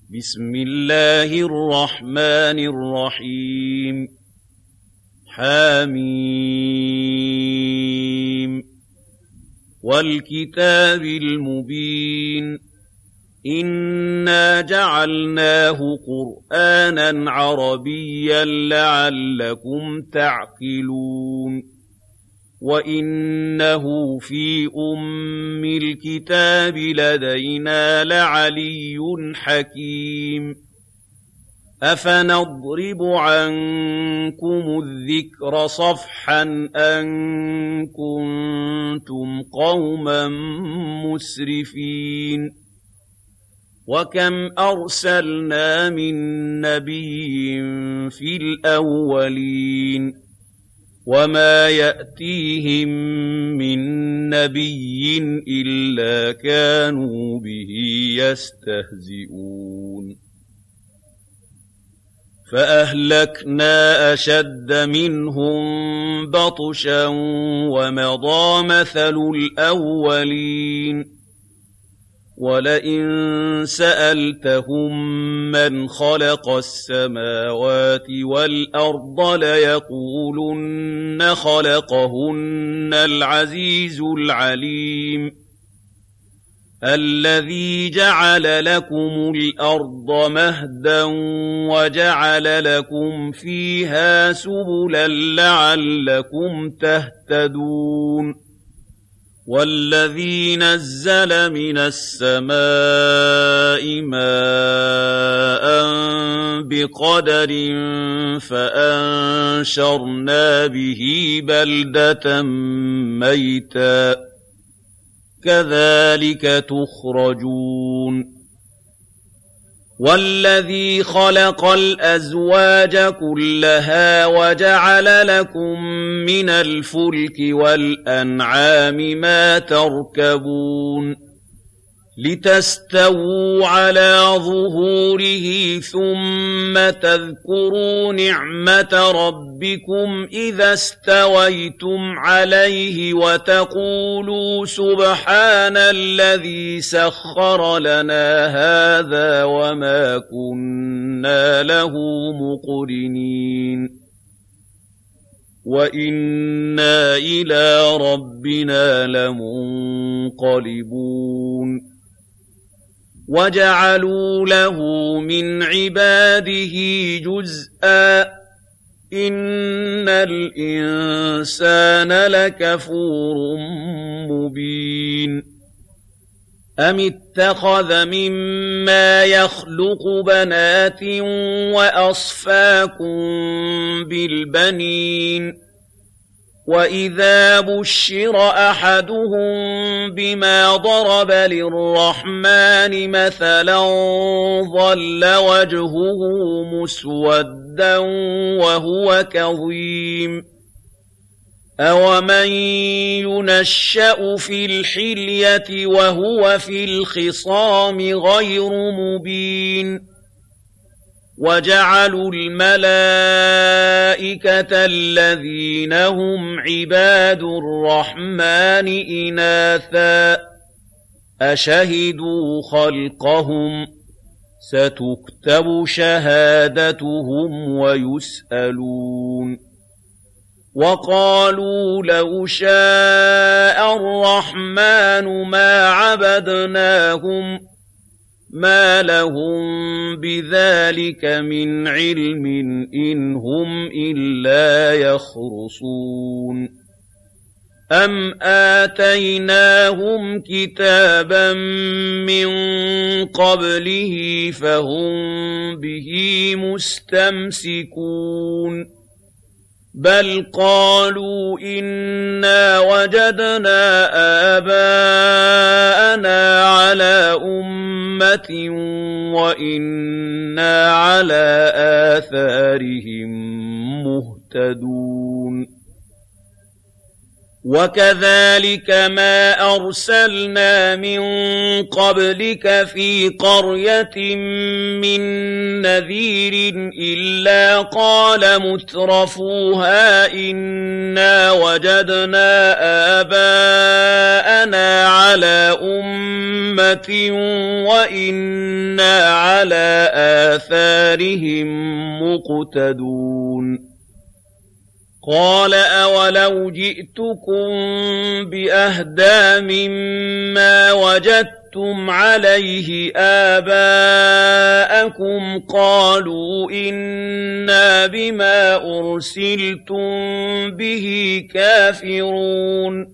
بسم الله الرحمن الرحيم حميم والكتاب المبين إنا جعلناه قرآنا عربيا لعلكم تعقلون وإنه في أم الكتاب لدينا لعلي حكيم أفنضرب عنكم الذكر صفحا أن كنتم قوما مسرفين وكم أرسلنا من نبي في الأولين وما يأتيهم من نبي إلا كانوا به يستهزئون فأهلكنا أشد منهم بطشا ومضى مثل الأولين ولئن سألتهم من خلق السماوات والأرض ليقولن خلقهن العزيز العليم الذي جعل لكم الأرض مهدا وجعل لكم فيها سبلا لعلكم تهتدون والذي نزل من السماء ماء بقدر فأنشرنا به بلدة ميتا كذلك تخرجون والذي خلق الأزواج كلها وجعل لكم من الفلك والأنعام ما تركبون لتستووا على ظهوره ثم تذكروا نعمة ربكم إذا استويتم عليه وتقولوا سبحان الذي سخر لنا هذا وما كنا له مقرنين وإنا إلى ربنا لمنقلبون وجعلوا له من عباده جزءا إن الإنسان لكفور مبين أم اتخذ مما يخلق بنات وأصفاكم بالبنين وإذا بشر أحدهم بما ضرب للرحمن مثلا ظل وجهه مسودا وهو كظيم أومن ينشأ في الحلية وهو في الخصام غير مبين وجعلوا الملائكة الذين هم عباد الرحمن إناثا أشهدوا خلقهم ستكتب شهادتهم ويسألون وقالوا لو شاء الرحمن ما عبدناهم ما لهم بذلك من علم إن هم إلا يخرصون أم آتيناهم كتابا من قبله فهم به مستمسكون بل قالوا إنا وجدنا آباءنا على أمة وإنا على آثارهم مهتدون وكذلك ما أرسلنا من قبلك في قرية من نذير إلا قال مترفوها إنا وجدنا آباءنا على أمة وإنا على آثارهم مقتدون قال أولو جئتكم بأهدى مما وجدتم عليه آباءكم قالوا إنا بما أرسلتم به كافرون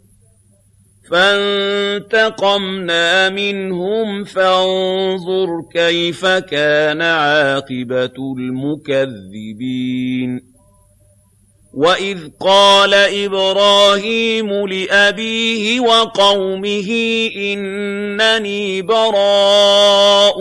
فانتقمنا منهم فانظر كيف كان عاقبة المكذبين وَإِذْ قَالَ إِبْرَاهِيمُ لِأَبِيهِ وَقَوْمِهِ إِنَّنِي بَرَاءٌ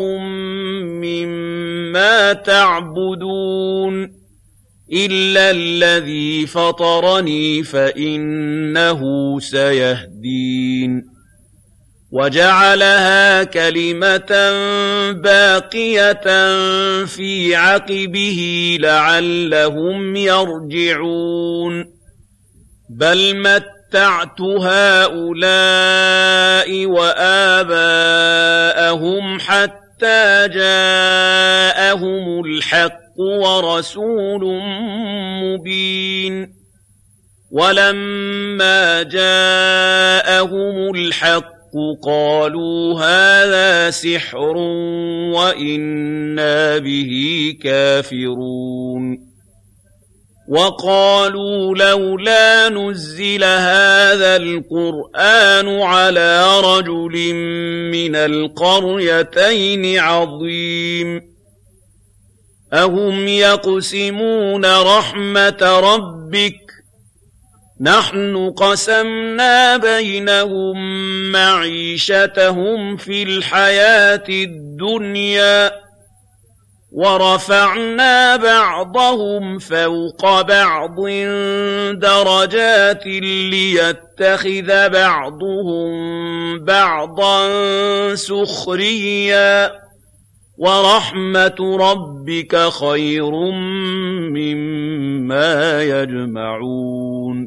مِّمَّا تَعْبُدُونَ إِلَّا الَّذِي فَطَرَنِي فَإِنَّهُ سَيَهْدِينِ وَجَعَلَهَا كَلِمَةً باقية فِي عَقِبِهِ لَعَلَّهُمْ يَرْجِعُونَ بَلْ مَتَّعْتُ هَٰؤُلَاءِ وَآبَاءَهُمْ حَتَّىٰ جَاءَهُمُ الْحَقُّ وَرَسُولٌ مُّبِينٌ وَلَمَّا جَاءَهُمُ الْحَقُّ قالوا هذا سحر وإنا به كافرون وقالوا لولا نزل هذا القرآن على رجل من القريتين عظيم أهم يقسمون رحمة ربك نحن قسمنا بينهم معيشتهم في الحياة الدنيا ورفعنا بعضهم فوق بعض درجات ليتخذ بعضهم بعضا سخريا ورحمة ربك خير مما يجمعون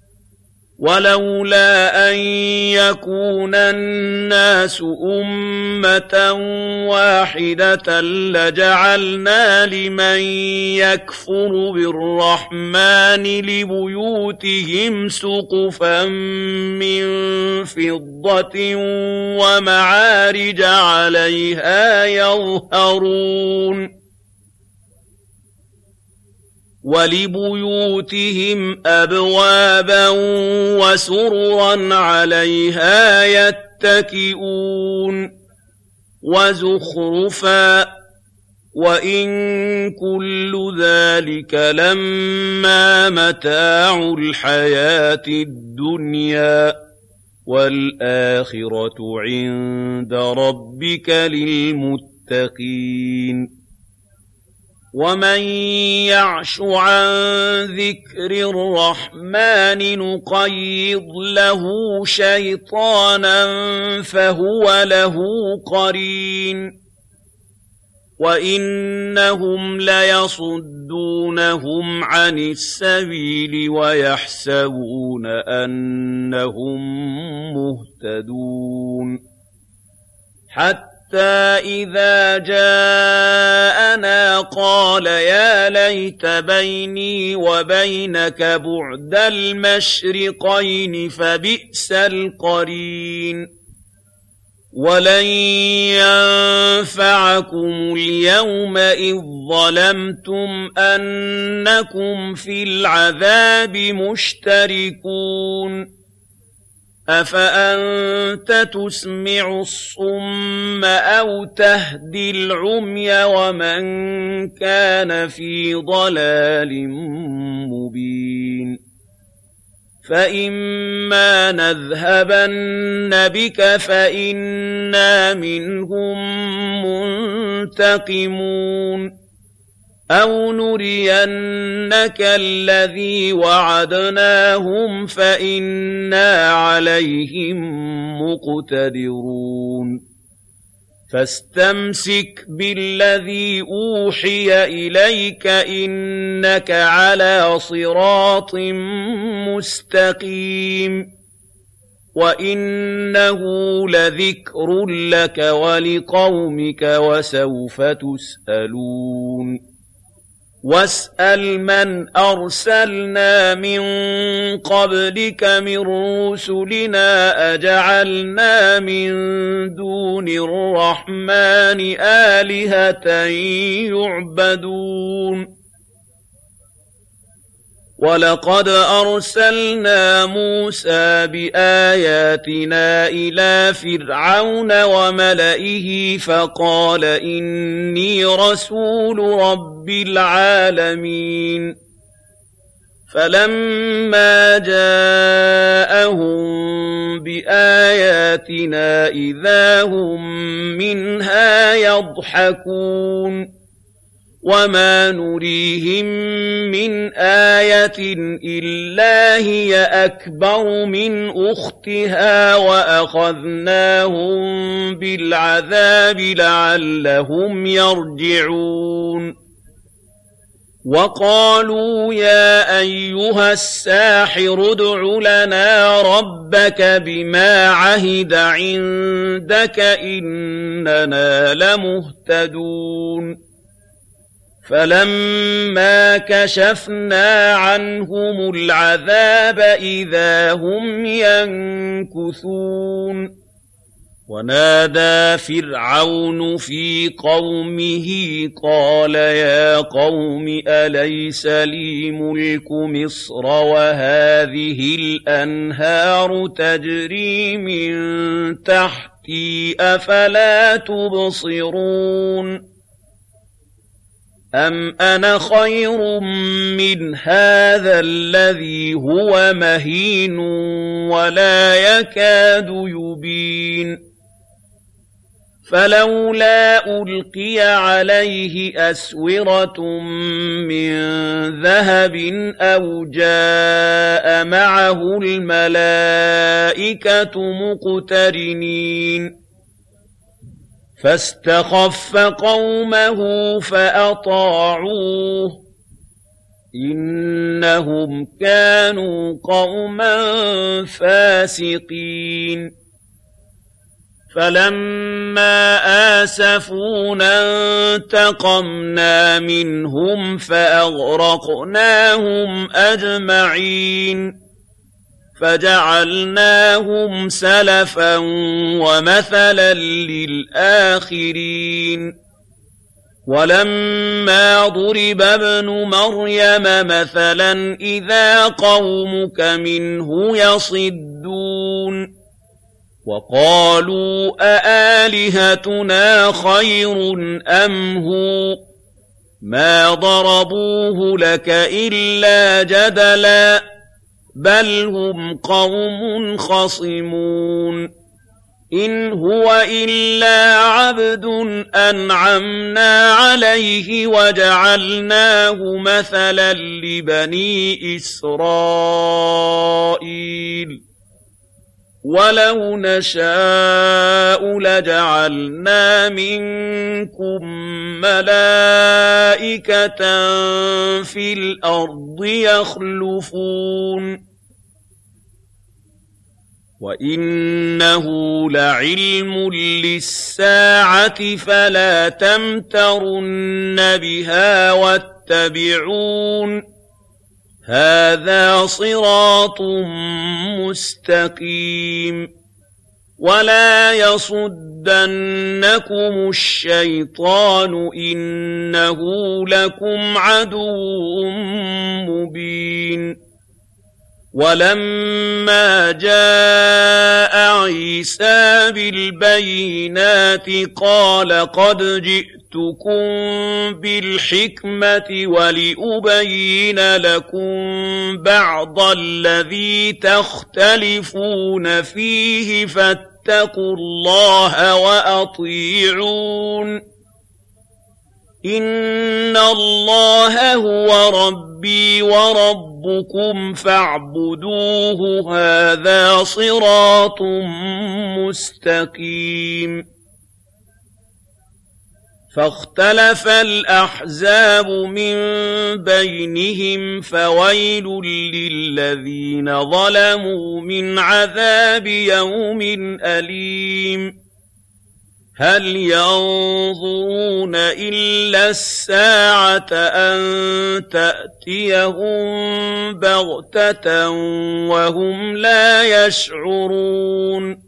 ولولا أن يكون الناس أمة واحدة لجعلنا لمن يكفر بالرحمن لبيوتهم سقفا من فضة ومعارج عليها يظهرون ولبيوتهم أبوابا وسررا عليها يتكئون وزخرفا وإن كل ذلك لما متاع الحياة الدنيا والآخرة عند ربك للمتقين ومن يعش عن ذكر الرحمن نقيض له شيطانا فهو له قرين وإنهم ليصدونهم عن السبيل ويحسبون أنهم مهتدون حتى إذا جاءنا قال يا ليت بيني وبينك بعد المشرقين فبئس القرين ولن ينفعكم اليوم إذ ظلمتم أنكم في العذاب مشتركون أفأنت تسمع الصم أو تهدي العمي ومن كان في ضلال مبين فإما نذهبن بك فإنا منهم منتقمون أَوْ نُرِيَنَّكَ الَّذِي وَعَدْنَاهُمْ فَإِنَّا عَلَيْهِم مُّقْتَدِرُونَ فَاسْتَمْسِكْ بِالَّذِي أُوحِيَ إِلَيْكَ إِنَّكَ عَلَىٰ صِرَاطٍ مُّسْتَقِيمٍ وَإِنَّهُ لَذِكْرٌ لَّكَ وَلِقَوْمِكَ وَسَوْفَ تُسْأَلُونَ وَاسْأَلْ مَنْ أَرْسَلْنَا مِن قَبْلِكَ مِن رُّسُلِنَا أَجَعَلْنَا مِن دُونِ الرَّحْمَٰنِ آلِهَةً يُعْبَدُونَ وَلَقَدْ أَرْسَلْنَا مُوسَىٰ بِآيَاتِنَا إِلَىٰ فِرْعَوْنَ وَمَلَئِهِ فَقَالَ إِنِّي رَسُولُ رَبِّ الْعَالَمِينَ فَلَمَّا جَاءَهُم بِآيَاتِنَا إِذَا هُم مِّنْهَا يَضْحَكُونَ وَمَا نُرِيهِم مِّنْ آيَةٍ إِلَّا هِيَ أَكْبَرُ مِنْ أُخْتِهَا وَأَخَذْنَاهُم بِالْعَذَابِ لَعَلَّهُمْ يَرْجِعُونَ وَقَالُوا يَا أَيُّهَ السَّاحِرُ ادْعُ لَنَا رَبَّكَ بِمَا عَهِدَ عِندَكَ إِنَّنَا لَمُهْتَدُونَ فَلَمَّا كَشَفْنَا عَنْهُمُ الْعَذَابَ إِذَا هُمْ يَنكُثُونَ وَنَادَىٰ فِرْعَوْنُ فِي قَوْمِهِ قَالَ يَا قَوْمِ أَلَيْسَ لِي مُلْكُ مِصْرَ وَهَٰذِهِ الْأَنْهَارُ تَجْرِي مِن تَحْتِي أَفَلَا تُبْصِرُونَ أَمْ أَنَا خَيْرٌ مِّنْ هَٰذَا الَّذِي هُوَ مَهِينٌ وَلَا يَكَادُ يُبِينُ فَلَوْلَا أُلْقِيَ عَلَيْهِ أَسْوِرَةٌ مِّن ذَهَبٍ أَوْ جَاءَ مَعَهُ الْمَلَائِكَةُ مُقْتَرِنِينَ فَاسْتَخَفَّ قَوْمَهُ فَأَطَاعُوهُ إِنَّهُمْ كَانُوا قَوْمًا فَاسِقِينَ فَلَمَّا آسَفُونَا انتَقَمْنَا مِنْهُمْ فَأَغْرَقْنَاهُمْ أَجْمَعِينَ فَجَعَلْنَاهُمْ سَلَفًا وَمَثَلًا لِّلْآخِرِينَ وَلَمَّا ضُرِبَ ابْنُ مَرْيَمَ مَثَلًا إِذَا قَوْمُكَ مِنْهُ يَصِدُّونَ وَقَالُوا أَآلِهَتُنَا خَيْرٌ أَمْ هُوَ مَا ضَرَبُوهُ لَكَ إِلَّا جَدَلًا بَلْ هُمْ قَوْمٌ خَصِمُونَ إِنْ هُوَ إِلَّا عَبْدٌ أَنْعَمْنَا عَلَيْهِ وَجَعَلْنَاهُ مَثَلًا لِّبَنِي إِسْرَائِيلَ وَلَوْ نَشَاءُ لَجَعَلْنَا مِنكُم مَّلَائِكَةً فِي الْأَرْضِ يَخْلُفُونَ وَإِنَّهُ لَعِلْمٌ لِّلسَّاعَةِ فَلَا تَمْتَرُنَّ بِهَا وَاتَّبِعُونِ هَٰذَا صِرَاطٌ مُّسْتَقِيمٌ وَلَا يَصُدَّنَّكُمُ الشَّيْطَانُ إِنَّهُ لَكُمْ عَدُوٌّ مُّبِينٌ وَلَمَّا جَاءَ عِيسَىٰ بِالْبَيِّنَاتِ قَالَ قَدْ جِئْتُكُم بِالْحِكْمَةِ وَلِأُبَيِّنَ لَكُم بَعْضَ الَّذِي تَخْتَلِفُونَ فِيهِ فَاتَّقُوا اللَّهَ وَأَطِيعُونِ إِنَّ اللَّهَ هُوَ رَبِّي وَرَبُّكُمْ فَاعْبُدُوهُ هَٰذَا صِرَاطٌ مُّسْتَقِيمٌ فَاخْتَلَفَ الْأَحْزَابُ مِن بَيْنِهِمْ فَوَيْلٌ لِّلَّذِينَ ظَلَمُوا مِنْ عَذَابِ يَوْمٍ أَلِيمٍ هَلْ يَنظُرُونَ إِلَّا السَّاعَةَ أَن تَأْتِيَهُم بَغْتَةً وَهُمْ لَا يَشْعُرُونَ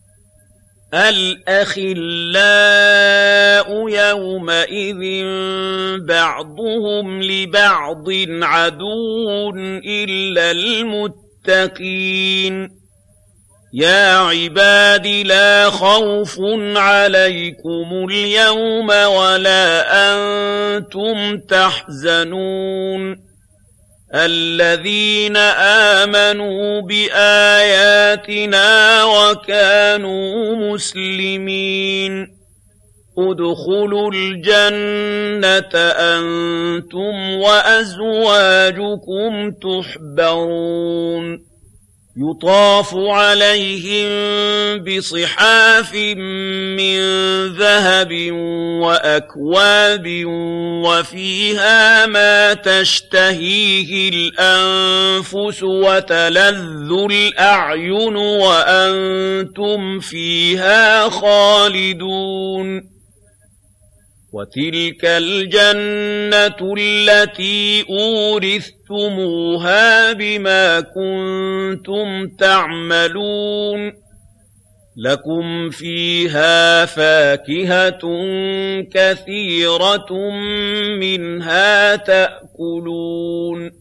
الْأَخِلَّاءُ يَوْمَئِذٍ بَعْضُهُمْ لِبَعْضٍ عَدُوٌّ إِلَّا الْمُتَّقِينَ يَا عِبَادِ لَا خَوْفٌ عَلَيْكُمُ الْيَوْمَ وَلَا أَنتُمْ تَحْزَنُونَ الَّذِينَ آمَنُوا بِآيَاتِنَا وَكَانُوا مُسْلِمِينَ ادْخُلُوا الْجَنَّةَ أَنتُمْ وَأَزْوَاجُكُمْ تُحْبَرُونَ يُطَافُ عَلَيْهِم بِصِحَافٍ مِّن ذَهَبٍ وَأَكْوَابٍ وَفِيهَا مَا تَشْتَهِيهِ الْأَنفُسُ وَتَلَذُّ الْأَعْيُنُ وَأَنتُمْ فِيهَا خَالِدُونَ وَتِلْكَ الْجَنَّةُ الَّتِي أُورِثْتُمُوهَا بِمَا كُنتُمْ تَعْمَلُونَ لَكُمْ فِيهَا فَاكِهَةٌ كَثِيرَةٌ مِنْهَا تَأْكُلُونَ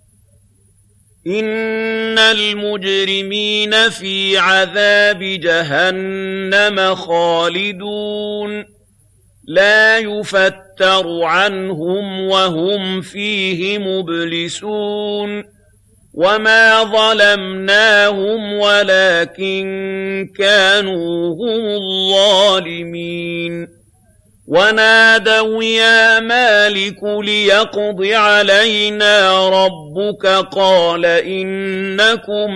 إِنَّ الْمُجْرِمِينَ فِي عَذَابِ جَهَنَّمَ خَالِدُونَ لَا يُفَتَّرُ عَنْهُمْ وَهُمْ فِيهِ مُبْلِسُونَ وَمَا ظَلَمْنَاهُمْ وَلَكِن كَانُوا هُمُ الظَّالِمِينَ وَنَادَوْا يَا مَالِكُ لِيَقْضِ عَلَيْنَا رَبُّكَ قَالَ إِنَّكُم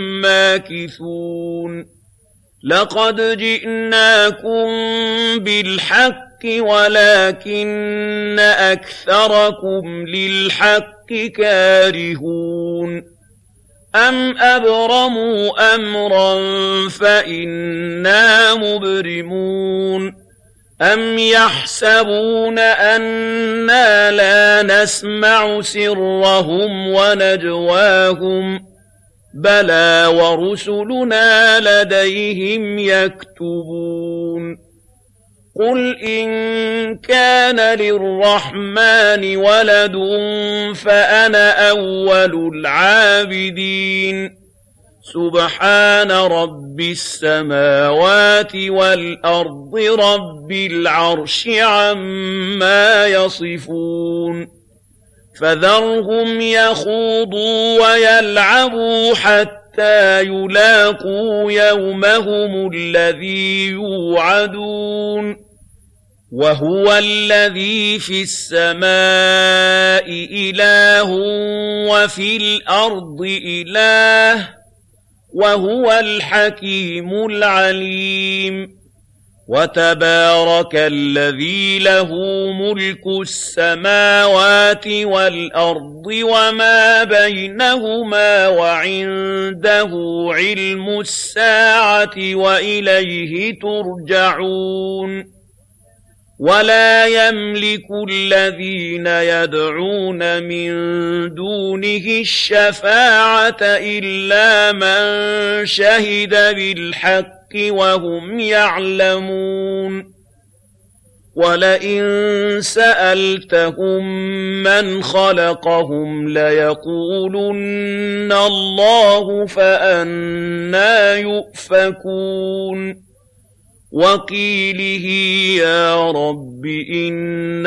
مَّاكِثُونَ لَقَدْ جِئْنَاكُم بِالْحَقِّ وَلَكِنَّ أَكْثَرَكُمْ لِلْحَقِّ كَارِهُونَ أَمْ أَبْرَمُوا أَمْرًا فَإِنَّا مُبْرِمُونَ أَمْ يَحْسَبُونَ أَنَّا لَا نَسْمَعُ سِرَّهُمْ وَنَجْوَاهُمْ بَلَىٰ وَرُسُلُنَا لَدَيْهِمْ يَكْتُبُونَ قُلْ إِن كَانَ لِلرَّحْمَٰنِ وَلَدٌ فَأَنَا أَوَّلُ الْعَابِدِينَ سُبْحَانَ رَبِّ السَّمَاوَاتِ وَالْأَرْضِ رَبِّ الْعَرْشِ عَمَّا يَصِفُونَ فَذَرْهُمْ يَخُوضُوا وَيَلْعَبُوا حَتَّىٰ يُلَاقُوا يَوْمَهُمُ الَّذِي يُوعَدُونَ وَهُوَ الَّذِي فِي السَّمَاءِ إِلَٰهٌ وَفِي الْأَرْضِ إِلَٰهٌ وَهُوَ الْحَكِيمُ الْعَلِيمُ وَتَبَارَكَ الَّذِي لَهُ مُلْكُ السَّمَاوَاتِ وَالْأَرْضِ وَمَا بَيْنَهُمَا وَعِندَهُ عِلْمُ السَّاعَةِ وَإِلَيْهِ تُرْجَعُونَ وَلَا يَمْلِكُ الَّذِينَ يَدْعُونَ مِن دُونِهِ الشَّفَاعَةَ إِلَّا مَن شَهِدَ بِالْحَقِّ وَهُمْ يَعْلَمُونَ وَلَئِن سَأَلْتَهُم مَّنْ خَلَقَهُمْ لَيَقُولُنَّ اللَّهُ فَأَنَّىٰ يُؤْفَكُونَ وَقِيلِهِ يَا رَبِّ إِنَّ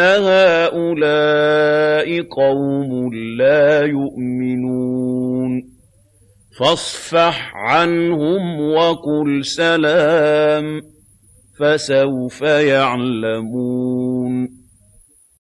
هَٰؤُلَاءِ قَوْمٌ لَّا يُؤْمِنُونَ فَاصْفَحْ عَنْهُمْ وَقُلْ سَلَامٌ فَسَوْفَ يَعْلَمُونَ